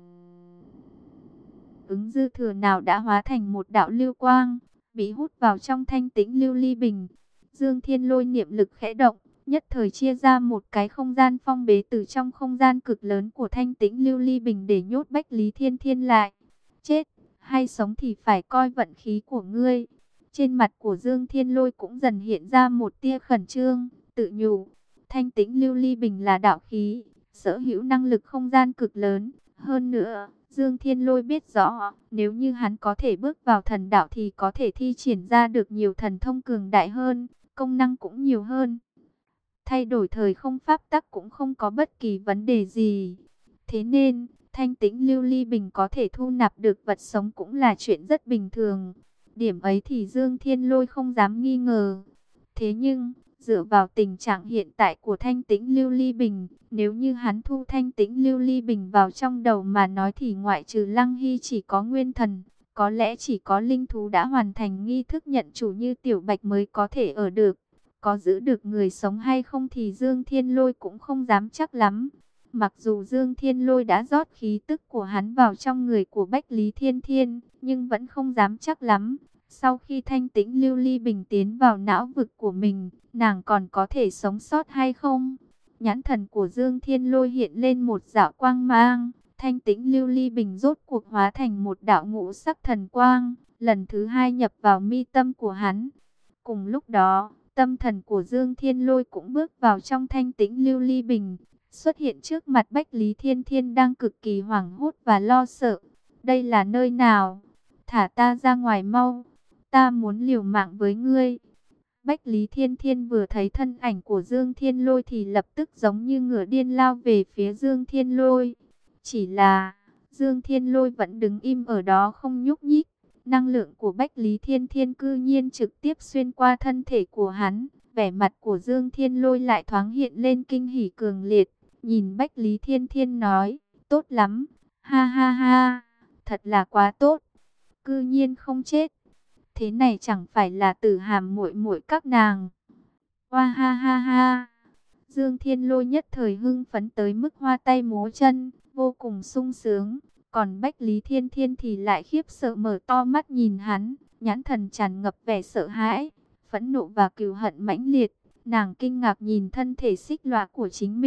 Speaker 1: ứng dư thừa nào đã hóa thành một đạo lưu quang, bị hút vào trong thanh tĩnh lưu ly bình. Dương Thiên Lôi niệm lực khẽ động, nhất thời chia ra một cái không gian phong bế từ trong không gian cực lớn của thanh tĩnh lưu ly bình để nhốt Bách Lý Thiên Thiên lại. Chết hay sống thì phải coi vận khí của ngươi. Trên mặt của Dương Thiên Lôi cũng dần hiện ra một tia khẩn trương, tự nhủ, thanh tĩnh lưu ly bình là đạo khí, sở hữu năng lực không gian cực lớn. Hơn nữa, Dương Thiên Lôi biết rõ, nếu như hắn có thể bước vào thần đạo thì có thể thi triển ra được nhiều thần thông cường đại hơn, công năng cũng nhiều hơn. Thay đổi thời không pháp tắc cũng không có bất kỳ vấn đề gì. Thế nên, thanh tĩnh lưu ly bình có thể thu nạp được vật sống cũng là chuyện rất bình thường. Điểm ấy thì Dương Thiên Lôi không dám nghi ngờ. Thế nhưng, dựa vào tình trạng hiện tại của thanh tĩnh lưu ly bình, nếu như hắn thu thanh tĩnh lưu ly bình vào trong đầu mà nói thì ngoại trừ Lăng Hy chỉ có nguyên thần, có lẽ chỉ có linh thú đã hoàn thành nghi thức nhận chủ như Tiểu Bạch mới có thể ở được. Có giữ được người sống hay không thì Dương Thiên Lôi cũng không dám chắc lắm. Mặc dù Dương Thiên Lôi đã rót khí tức của hắn vào trong người của Bách Lý Thiên Thiên, nhưng vẫn không dám chắc lắm. Sau khi thanh tĩnh lưu ly bình tiến vào não vực của mình, nàng còn có thể sống sót hay không? Nhãn thần của Dương Thiên Lôi hiện lên một dạo quang mang, thanh tĩnh lưu ly bình rốt cuộc hóa thành một đạo ngũ sắc thần quang, lần thứ hai nhập vào mi tâm của hắn. Cùng lúc đó, tâm thần của Dương Thiên Lôi cũng bước vào trong thanh tĩnh lưu ly bình, xuất hiện trước mặt Bách Lý Thiên Thiên đang cực kỳ hoảng hốt và lo sợ. Đây là nơi nào? Thả ta ra ngoài mau, ta muốn liều mạng với ngươi. Bách Lý Thiên Thiên vừa thấy thân ảnh của Dương Thiên Lôi thì lập tức giống như ngựa điên lao về phía Dương Thiên Lôi. Chỉ là Dương Thiên Lôi vẫn đứng im ở đó không nhúc nhích. Năng lượng của Bách Lý Thiên Thiên cư nhiên trực tiếp xuyên qua thân thể của hắn. Vẻ mặt của Dương Thiên Lôi lại thoáng hiện lên kinh hỉ cường liệt. Nhìn Bách Lý Thiên Thiên nói, tốt lắm, ha ha ha, thật là quá tốt. Cư nhiên không chết. Thế này chẳng phải là Tử Hàm muội muội các nàng. Oa ha ha ha. Dương Thiên Lôi nhất thời hưng phấn tới mức hoa tay múa chân, vô cùng sung sướng. Còn Bách Lý Thiên Thiên thì lại khiếp sợ mở to mắt nhìn hắn, nhãn thần tràn ngập vẻ sợ hãi, phẫn nộ và cừu hận mãnh liệt. Nàng kinh ngạc nhìn thân thể xích lóa của chính mình,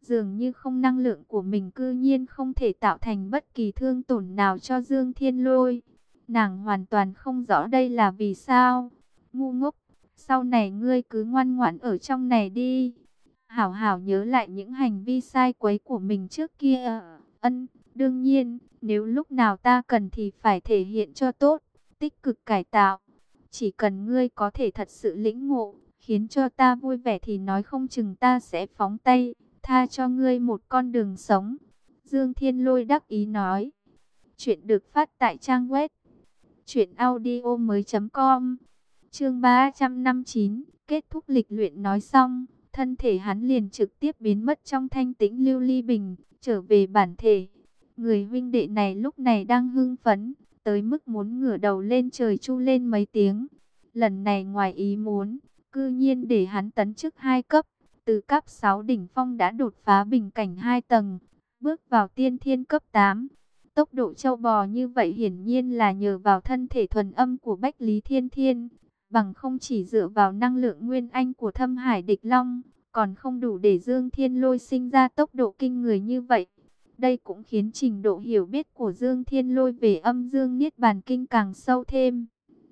Speaker 1: Dường như không năng lượng của mình cư nhiên không thể tạo thành bất kỳ thương tổn nào cho Dương Thiên Lôi. Nàng hoàn toàn không rõ đây là vì sao. Ngu ngốc, sau này ngươi cứ ngoan ngoãn ở trong này đi. Hảo hảo nhớ lại những hành vi sai quấy của mình trước kia. Ân, đương nhiên, nếu lúc nào ta cần thì phải thể hiện cho tốt, tích cực cải tạo. Chỉ cần ngươi có thể thật sự lĩnh ngộ, khiến cho ta vui vẻ thì nói không chừng ta sẽ phóng tay, tha cho ngươi một con đường sống. Dương Thiên Lôi đắc ý nói. Chuyện được phát tại trang web truyện audio mới chấm com. Chương ba trăm năm mươi chín, kết thúc lịch luyện nói xong, thân thể hắn liền trực tiếp biến mất trong thanh tĩnh lưu ly bình, trở về bản thể. Người huynh đệ này lúc này đang hưng phấn, tới mức muốn ngửa đầu lên trời chu lên mấy tiếng. Lần này ngoài ý muốn, cư nhiên để hắn tấn chức hai cấp, từ cấp sáu đỉnh phong đã đột phá bình cảnh hai tầng, bước vào tiên thiên cấp tám. Tốc độ châu bò như vậy hiển nhiên là nhờ vào thân thể thuần âm của Bách Lý Thiên Thiên, bằng không chỉ dựa vào năng lượng nguyên anh của Thâm Hải Địch Long, còn không đủ để Dương Thiên Lôi sinh ra tốc độ kinh người như vậy. Đây cũng khiến trình độ hiểu biết của Dương Thiên Lôi về âm dương niết bàn kinh càng sâu thêm.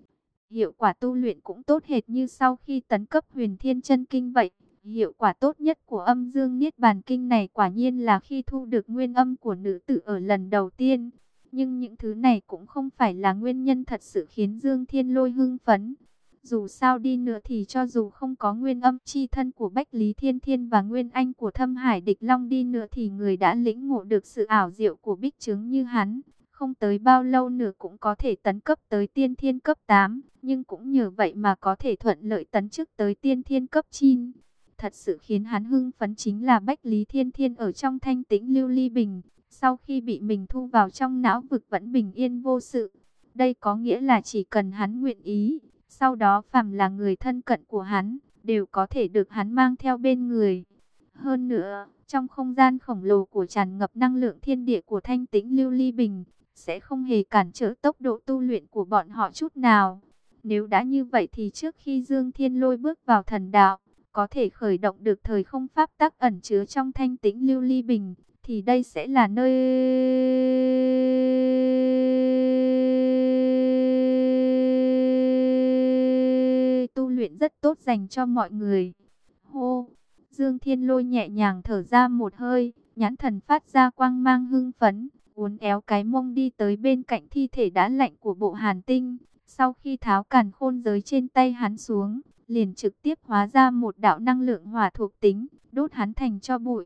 Speaker 1: Hiệu quả tu luyện cũng tốt hệt như sau khi tấn cấp huyền thiên chân kinh vậy. Hiệu quả tốt nhất của âm dương niết bàn kinh này quả nhiên là khi thu được nguyên âm của nữ tử ở lần đầu tiên. Nhưng những thứ này cũng không phải là nguyên nhân thật sự khiến Dương Thiên Lôi hưng phấn. Dù sao đi nữa thì cho dù không có nguyên âm chi thân của Bách Lý Thiên Thiên và nguyên anh của Thâm Hải Địch Long đi nữa thì người đã lĩnh ngộ được sự ảo diệu của bích trướng như hắn, không tới bao lâu nữa cũng có thể tấn cấp tới tiên thiên cấp tám, nhưng cũng nhờ vậy mà có thể thuận lợi tấn chức tới tiên thiên cấp chín. Thật sự khiến hắn hưng phấn chính là Bách Lý Thiên Thiên ở trong thanh tĩnh lưu ly bình, sau khi bị mình thu vào trong não vực vẫn bình yên vô sự. Đây có nghĩa là chỉ cần hắn nguyện ý, sau đó phàm là người thân cận của hắn, đều có thể được hắn mang theo bên người. Hơn nữa, trong không gian khổng lồ của tràn ngập năng lượng thiên địa của thanh tĩnh lưu ly bình, sẽ không hề cản trở tốc độ tu luyện của bọn họ chút nào. Nếu đã như vậy thì trước khi Dương Thiên Lôi bước vào thần đạo, có thể khởi động được thời không pháp tắc ẩn chứa trong thanh tĩnh lưu ly bình, thì đây sẽ là nơi tu luyện rất tốt dành cho mọi người. Hô! Dương Thiên Lôi nhẹ nhàng thở ra một hơi, nhãn thần phát ra quang mang hưng phấn, uốn éo cái mông đi tới bên cạnh thi thể đã lạnh của Bộ Hàn Tinh. Sau khi tháo càn khôn giới trên tay hắn xuống, liền trực tiếp hóa ra một đạo năng lượng hỏa thuộc tính, đốt hắn thành tro bụi.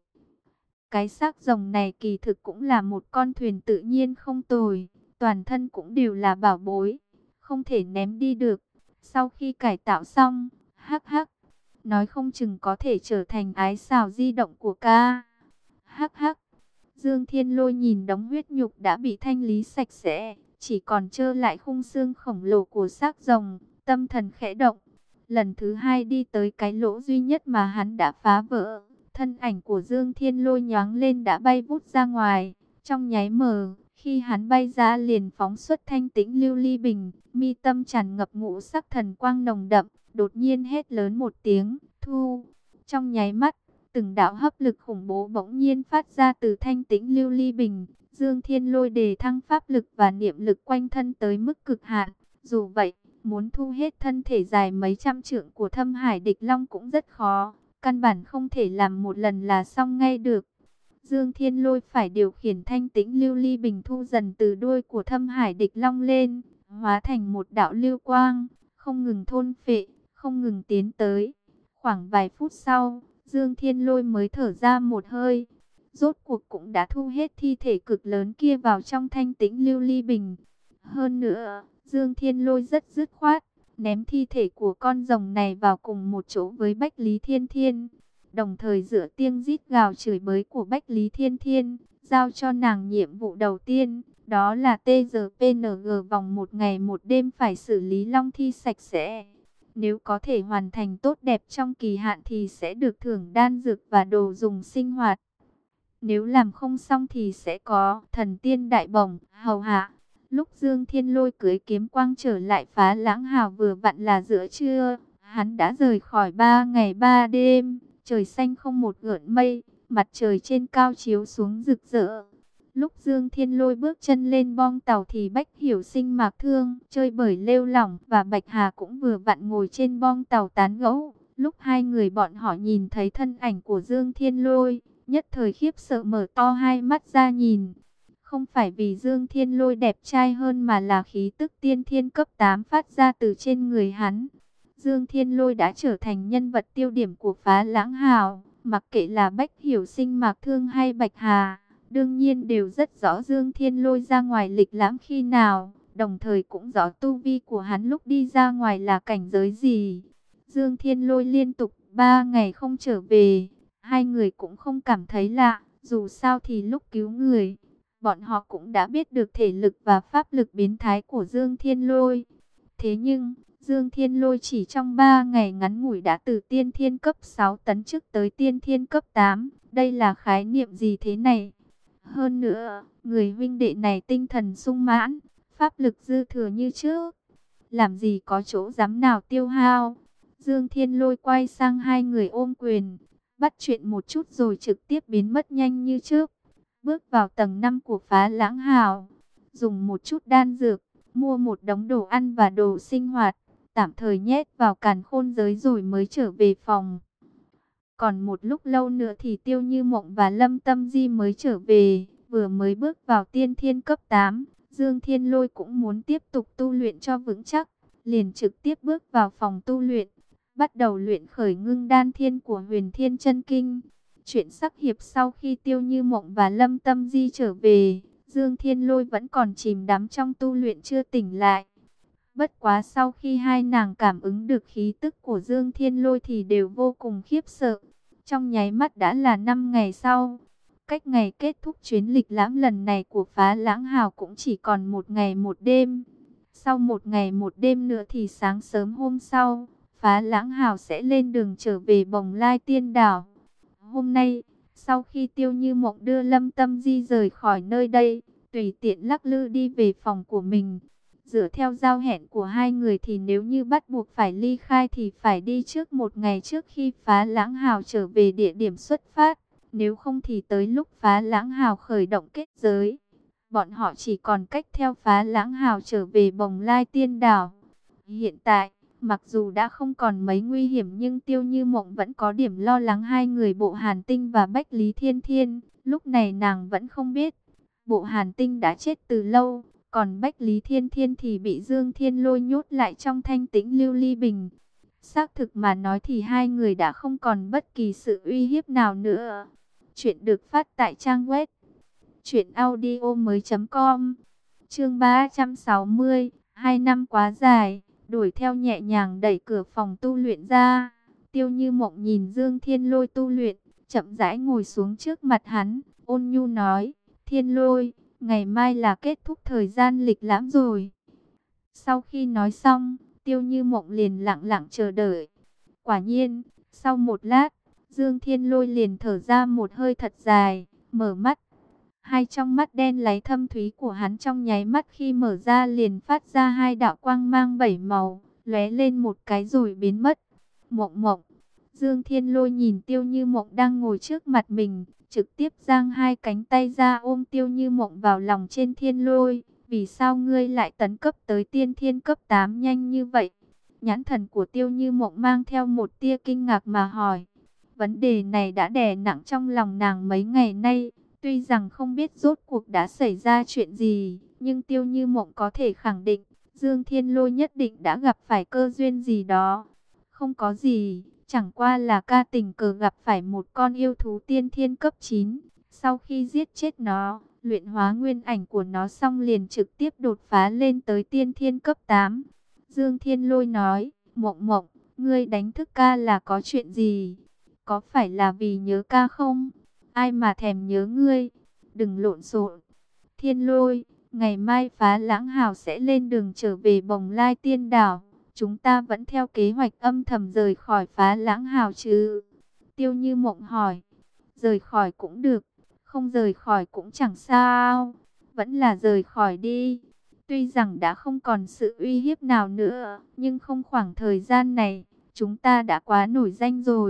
Speaker 1: Cái xác rồng này kỳ thực cũng là một con thuyền tự nhiên không tồi, toàn thân cũng đều là bảo bối, không thể ném đi được. Sau khi cải tạo xong, hắc hắc, nói không chừng có thể trở thành ái xào di động của ca. Hắc hắc, Dương Thiên Lôi nhìn đống huyết nhục đã bị thanh lý sạch sẽ, chỉ còn trơ lại khung xương khổng lồ của xác rồng, tâm thần khẽ động. Lần thứ hai đi tới cái lỗ duy nhất mà hắn đã phá vỡ, thân ảnh của Dương Thiên Lôi nhoáng lên đã bay vút ra ngoài. Trong nháy mờ, khi hắn bay ra liền phóng xuất thanh tĩnh lưu ly bình, mi tâm tràn ngập ngũ sắc thần quang nồng đậm, đột nhiên hét lớn một tiếng, thu. Trong nháy mắt, từng đạo hấp lực khủng bố bỗng nhiên phát ra từ thanh tĩnh lưu ly bình. Dương Thiên Lôi đề thăng pháp lực và niệm lực quanh thân tới mức cực hạn. Dù vậy, muốn thu hết thân thể dài mấy trăm trượng của Thâm Hải Địch Long cũng rất khó, căn bản không thể làm một lần là xong ngay được. Dương Thiên Lôi phải điều khiển thanh tĩnh lưu ly bình thu dần từ đuôi của Thâm Hải Địch Long lên, hóa thành một đạo lưu quang, không ngừng thôn phệ, không ngừng tiến tới. Khoảng vài phút sau, Dương Thiên Lôi mới thở ra một hơi. Rốt cuộc cũng đã thu hết thi thể cực lớn kia vào trong thanh tĩnh lưu ly bình. Hơn nữa, Dương Thiên Lôi rất dứt khoát, ném thi thể của con rồng này vào cùng một chỗ với Bách Lý Thiên Thiên. Đồng thời dựa tiếng rít gào chửi bới của Bách Lý Thiên Thiên, giao cho nàng nhiệm vụ đầu tiên, đó là T G P N G vòng một ngày một đêm phải xử lý long thi sạch sẽ. Nếu có thể hoàn thành tốt đẹp trong kỳ hạn thì sẽ được thưởng đan dược và đồ dùng sinh hoạt. Nếu làm không xong thì sẽ có thần tiên đại bổng hầu hạ. Lúc Dương Thiên Lôi cưỡi kiếm quang trở lại Phá Lãng Hào vừa vặn là giữa trưa, hắn đã rời khỏi ba ngày ba đêm, trời xanh không một gợn mây, mặt trời trên cao chiếu xuống rực rỡ. Lúc Dương Thiên Lôi bước chân lên bong tàu thì Bách Hiểu Sinh, Mạc Thương, chơi bời lêu lỏng và Bạch Hà cũng vừa vặn ngồi trên bong tàu tán gẫu. Lúc hai người bọn họ nhìn thấy thân ảnh của Dương Thiên Lôi, nhất thời khiếp sợ mở to hai mắt ra nhìn. Không phải vì Dương Thiên Lôi đẹp trai hơn mà là khí tức tiên thiên cấp tám phát ra từ trên người hắn. Dương Thiên Lôi đã trở thành nhân vật tiêu điểm của Phá Lãng Hào, mặc kệ là Bách Hiểu Sinh, Mạc Thương hay Bạch Hà, đương nhiên đều rất rõ Dương Thiên Lôi ra ngoài lịch lãm khi nào, đồng thời cũng rõ tu vi của hắn lúc đi ra ngoài là cảnh giới gì. Dương Thiên Lôi liên tục ba ngày không trở về, hai người cũng không cảm thấy lạ, dù sao thì lúc cứu người, bọn họ cũng đã biết được thể lực và pháp lực biến thái của Dương Thiên Lôi. Thế nhưng, Dương Thiên Lôi chỉ trong ba ngày ngắn ngủi đã từ tiên thiên cấp sáu tấn chức tới tiên thiên cấp tám. Đây là khái niệm gì thế này? Hơn nữa, người huynh đệ này tinh thần sung mãn, pháp lực dư thừa như trước. Làm gì có chỗ dám nào tiêu hao? Dương Thiên Lôi quay sang hai người ôm quyền, bắt chuyện một chút rồi trực tiếp biến mất nhanh như trước. Bước vào tầng năm của Phá Lãng Hào, dùng một chút đan dược, mua một đống đồ ăn và đồ sinh hoạt, tạm thời nhét vào càn khôn giới rồi mới trở về phòng. Còn một lúc lâu nữa thì Tiêu Như Mộng và Lâm Tâm Di mới trở về, vừa mới bước vào tiên thiên cấp tám, Dương Thiên Lôi cũng muốn tiếp tục tu luyện cho vững chắc, liền trực tiếp bước vào phòng tu luyện, bắt đầu luyện khởi ngưng đan thiên của Huyền Thiên Chân Kinh. Chuyện sắc hiệp sau khi Tiêu Như Mộng và Lâm Tâm Di trở về, Dương Thiên Lôi vẫn còn chìm đắm trong tu luyện chưa tỉnh lại. Bất quá sau khi hai nàng cảm ứng được khí tức của Dương Thiên Lôi thì đều vô cùng khiếp sợ. Trong nháy mắt đã là năm ngày sau. Cách ngày kết thúc chuyến lịch lãm lần này của Phá Lãng Hào cũng chỉ còn một ngày một đêm. Sau một ngày một đêm nữa thì sáng sớm hôm sau, Phá Lãng Hào sẽ lên đường trở về Bồng Lai Tiên Đảo. Hôm nay, sau khi Tiêu Như Mộng đưa Lâm Tâm Di rời khỏi nơi đây, tùy tiện lắc lư đi về phòng của mình. Dựa theo giao hẹn của hai người thì nếu như bắt buộc phải ly khai thì phải đi trước một ngày trước khi Phá Lãng Hào trở về địa điểm xuất phát. Nếu không thì tới lúc Phá Lãng Hào khởi động kết giới, bọn họ chỉ còn cách theo Phá Lãng Hào trở về Bồng Lai Tiên Đảo. Hiện tại, mặc dù đã không còn mấy nguy hiểm nhưng Tiêu Như Mộng vẫn có điểm lo lắng hai người Bộ Hàn Tinh và Bách Lý Thiên Thiên. Lúc này nàng vẫn không biết, Bộ Hàn Tinh đã chết từ lâu, còn Bách Lý Thiên Thiên thì bị Dương Thiên Lôi nhốt lại trong Thanh Tĩnh Lưu Ly Bình. Xác thực mà nói thì hai người đã không còn bất kỳ sự uy hiếp nào nữa. Chuyện được phát tại trang web truyện audio mới chấm com. Chương ba trăm sáu mươi, hai năm quá dài. Đuổi theo nhẹ nhàng đẩy cửa phòng tu luyện ra. Tiêu Như Mộng nhìn Dương Thiên Lôi tu luyện, chậm rãi ngồi xuống trước mặt hắn, ôn nhu nói: Thiên Lôi, ngày mai là kết thúc thời gian lịch lãm rồi. Sau khi nói xong, Tiêu Như Mộng liền lặng lặng chờ đợi. Quả nhiên, sau một lát, Dương Thiên Lôi liền thở ra một hơi thật dài, mở mắt. Hai trong mắt đen láy thâm thúy của hắn trong nháy mắt khi mở ra liền phát ra hai đạo quang mang bảy màu, lóe lên một cái rồi biến mất. Mộng Mộng. Dương Thiên Lôi nhìn Tiêu Như Mộng đang ngồi trước mặt mình, trực tiếp giang hai cánh tay ra ôm Tiêu Như Mộng vào lòng trên. Thiên Lôi, vì sao ngươi lại tấn cấp tới tiên thiên cấp tám nhanh như vậy? Nhãn thần của Tiêu Như Mộng mang theo một tia kinh ngạc mà hỏi. Vấn đề này đã đè nặng trong lòng nàng mấy ngày nay. Tuy rằng không biết rốt cuộc đã xảy ra chuyện gì, nhưng Tiêu Như Mộng có thể khẳng định, Dương Thiên Lôi nhất định đã gặp phải cơ duyên gì đó. Không có gì, chẳng qua là ca tình cờ gặp phải một con yêu thú tiên thiên cấp chín. Sau khi giết chết nó, luyện hóa nguyên ảnh của nó xong liền trực tiếp đột phá lên tới tiên thiên cấp tám. Dương Thiên Lôi nói, Mộng Mộng, ngươi đánh thức ca là có chuyện gì? Có phải là vì nhớ ca không? Ai mà thèm nhớ ngươi, đừng lộn xộn. Thiên Lôi, ngày mai Phá Lãng Hào sẽ lên đường trở về Bồng Lai Tiên Đảo. Chúng ta vẫn theo kế hoạch âm thầm rời khỏi Phá Lãng Hào chứ? Tiêu Như Mộng hỏi. Rời khỏi cũng được, không rời khỏi cũng chẳng sao. Vẫn là rời khỏi đi. Tuy rằng đã không còn sự uy hiếp nào nữa, nhưng không khoảng thời gian này, chúng ta đã quá nổi danh rồi.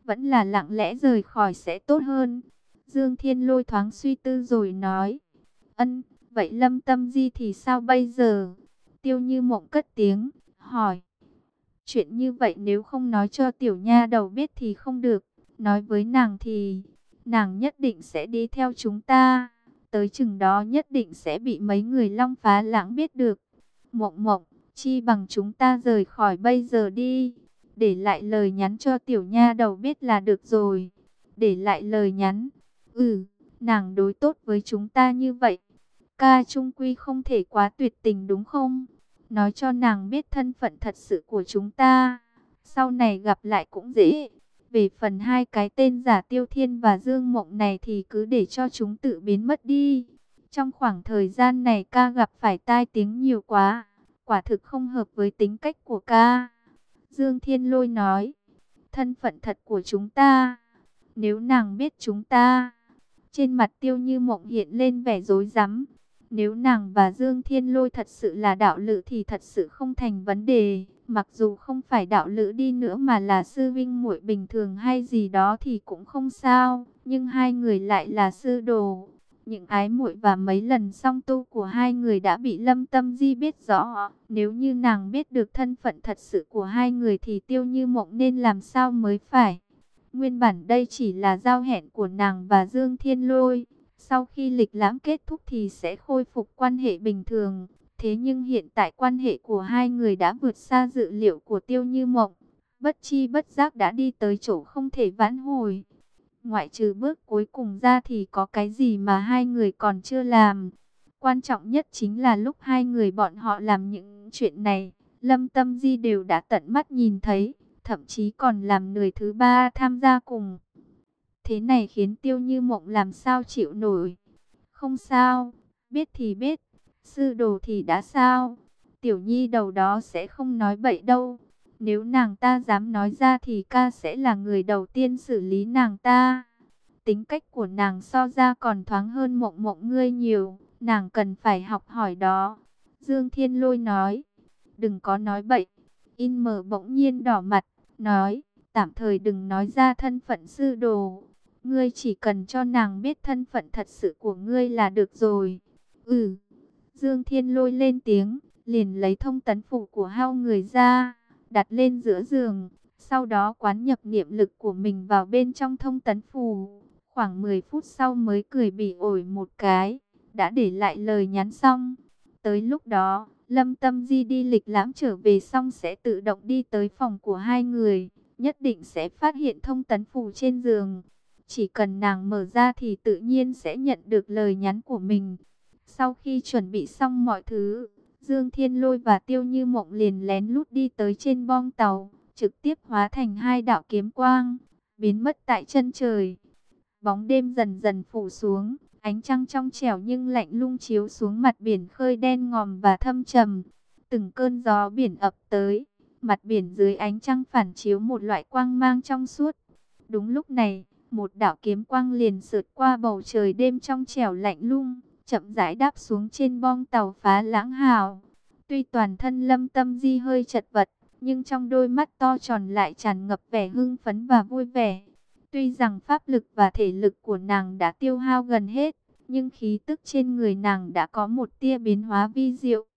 Speaker 1: vẫn là lặng lẽ rời khỏi sẽ tốt hơn. Dương Thiên Lôi thoáng suy tư rồi nói, ân, vậy Lâm Tâm Di thì sao bây giờ? Tiêu Như Mộng cất tiếng, hỏi, chuyện như vậy nếu không nói cho tiểu nha đầu biết thì không được, nói với nàng thì nàng nhất định sẽ đi theo chúng ta, tới chừng đó nhất định sẽ bị mấy người Long Phá Lãng biết được. Mộng Mộng, chi bằng chúng ta rời khỏi bây giờ đi, để lại lời nhắn cho tiểu nha đầu biết là được rồi. Để lại lời nhắn? Ừ, nàng đối tốt với chúng ta như vậy, ca trung quy không thể quá tuyệt tình đúng không? Nói cho nàng biết thân phận thật sự của chúng ta, sau này gặp lại cũng dễ. Về phần hai cái tên giả Tiêu Thiên và Dương Mộng này thì cứ để cho chúng tự biến mất đi. Trong khoảng thời gian này ca gặp phải tai tiếng nhiều quá, quả thực không hợp với tính cách của ca. Dương Thiên Lôi nói, thân phận thật của chúng ta, nếu nàng biết chúng ta. Trên mặt Tiêu Như Mộng hiện lên vẻ rối rắm. Nếu nàng và Dương Thiên Lôi thật sự là đạo lữ thì thật sự không thành vấn đề. Mặc dù không phải đạo lữ đi nữa mà là sư vinh muội bình thường hay gì đó thì cũng không sao. Nhưng hai người lại là sư đồ. Những ái muội và mấy lần song tu của hai người đã bị Lâm Tâm Di biết rõ. Nếu như nàng biết được thân phận thật sự của hai người thì Tiêu Như Mộng nên làm sao mới phải. Nguyên bản đây chỉ là giao hẹn của nàng và Dương Thiên Lôi. Sau khi lịch lãm kết thúc thì sẽ khôi phục quan hệ bình thường. Thế nhưng hiện tại quan hệ của hai người đã vượt xa dự liệu của Tiêu Như Mộng. Bất chi bất giác đã đi tới chỗ không thể vãn hồi. Ngoại trừ bước cuối cùng ra thì có cái gì mà hai người còn chưa làm. Quan trọng nhất chính là lúc hai người bọn họ làm những chuyện này, Lâm Tâm Di đều đã tận mắt nhìn thấy, thậm chí còn làm người thứ ba tham gia cùng. Thế này khiến Tiêu Như Mộng làm sao chịu nổi. Không sao, biết thì biết, sư đồ thì đã sao. Tiểu Nhi đầu đó sẽ không nói bậy đâu. Nếu nàng ta dám nói ra thì ca sẽ là người đầu tiên xử lý nàng ta. Tính cách của nàng so ra còn thoáng hơn Mộng Mộng ngươi nhiều, nàng cần phải học hỏi đó. Dương Thiên Lôi nói, đừng có nói bậy. In Mở bỗng nhiên đỏ mặt, nói, tạm thời đừng nói ra thân phận sư đồ. Ngươi chỉ cần cho nàng biết thân phận thật sự của ngươi là được rồi. Ừ. Dương Thiên Lôi lên tiếng, liền lấy thông tấn phủ của hao người ra, đặt lên giữa giường. Sau đó quán nhập niệm lực của mình vào bên trong thông tấn phủ. Khoảng mười phút sau mới cười bỉ ổi một cái, đã để lại lời nhắn xong. Tới lúc đó, Lâm Tâm Di đi lịch lãm trở về xong sẽ tự động đi tới phòng của hai người. Nhất định sẽ phát hiện thông tấn phủ trên giường. Chỉ cần nàng mở ra thì tự nhiên sẽ nhận được lời nhắn của mình. Sau khi chuẩn bị xong mọi thứ, Dương Thiên Lôi và Tiêu Như Mộng liền lén lút đi tới trên bong tàu, trực tiếp hóa thành hai đạo kiếm quang, biến mất tại chân trời. Bóng đêm dần dần phủ xuống, ánh trăng trong trẻo nhưng lạnh lùng chiếu xuống mặt biển khơi đen ngòm và thâm trầm. Từng cơn gió biển ập tới, mặt biển dưới ánh trăng phản chiếu một loại quang mang trong suốt. Đúng lúc này, một đạo kiếm quang liền sượt qua bầu trời đêm trong trẻo lạnh lùng, chậm rãi đáp xuống trên bong tàu Phá Lãng Hào. Tuy toàn thân Lâm Tâm Di hơi chật vật, nhưng trong đôi mắt to tròn lại tràn ngập vẻ hưng phấn và vui vẻ. Tuy rằng pháp lực và thể lực của nàng đã tiêu hao gần hết, nhưng khí tức trên người nàng đã có một tia biến hóa vi diệu.